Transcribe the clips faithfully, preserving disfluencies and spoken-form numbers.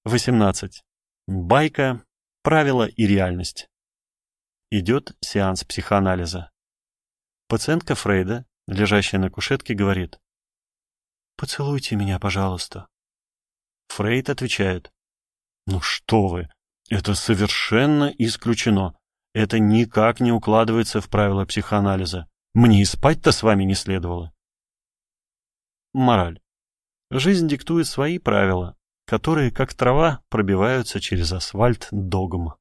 восемнадцать. Байка, правила и реальность. Идет сеанс психоанализа. Пациентка Фрейда, лежащая на кушетке, говорит: «Поцелуйте меня, пожалуйста». Фрейд отвечает: «Ну что вы, это совершенно исключено. Это никак не укладывается в правила психоанализа. Мне и спать-то с вами не следовало». Мораль. Жизнь диктует свои правила, которые, как трава, пробиваются через асфальт догм.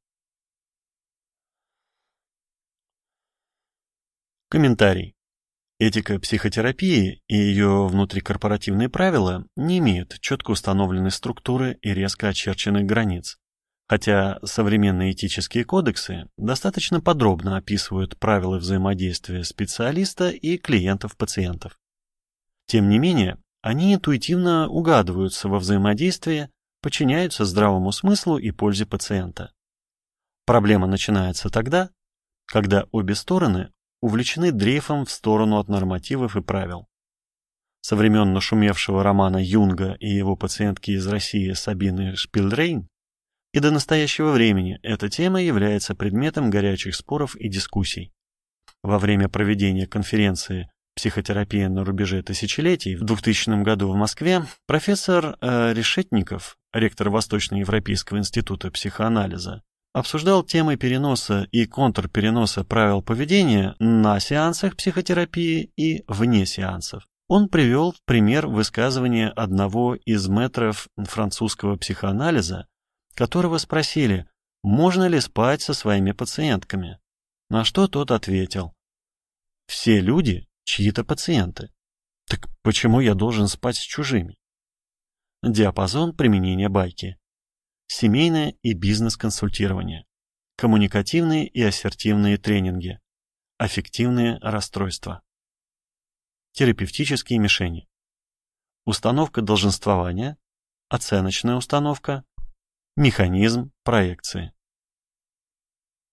Комментарий. Этика психотерапии и ее внутрикорпоративные правила не имеют четко установленной структуры и резко очерченных границ, хотя современные этические кодексы достаточно подробно описывают правила взаимодействия специалиста и клиентов-пациентов. Тем не менее, они интуитивно угадываются во взаимодействии, подчиняются здравому смыслу и пользе пациента. Проблема начинается тогда, когда обе стороны увлечены дрейфом в сторону от нормативов и правил. Со времен нашумевшего романа Юнга и его пациентки из России Сабины Шпильрейн и до настоящего времени эта тема является предметом горячих споров и дискуссий. Во время проведения конференции «Психотерапия на рубеже тысячелетий» в двухтысячном году в Москве профессор э, Решетников, ректор Восточноевропейского института психоанализа, обсуждал темы переноса и контрпереноса правил поведения на сеансах психотерапии и вне сеансов. Он привел пример высказывания одного из мэтров французского психоанализа, которого спросили, можно ли спать со своими пациентками, на что тот ответил: «Все люди чьи-то пациенты. Так почему я должен спать с чужими?» Диапазон применения байки. Семейное и бизнес-консультирование, коммуникативные и ассертивные тренинги, аффективные расстройства. Терапевтические мишени. Установка долженствования, оценочная установка, механизм проекции.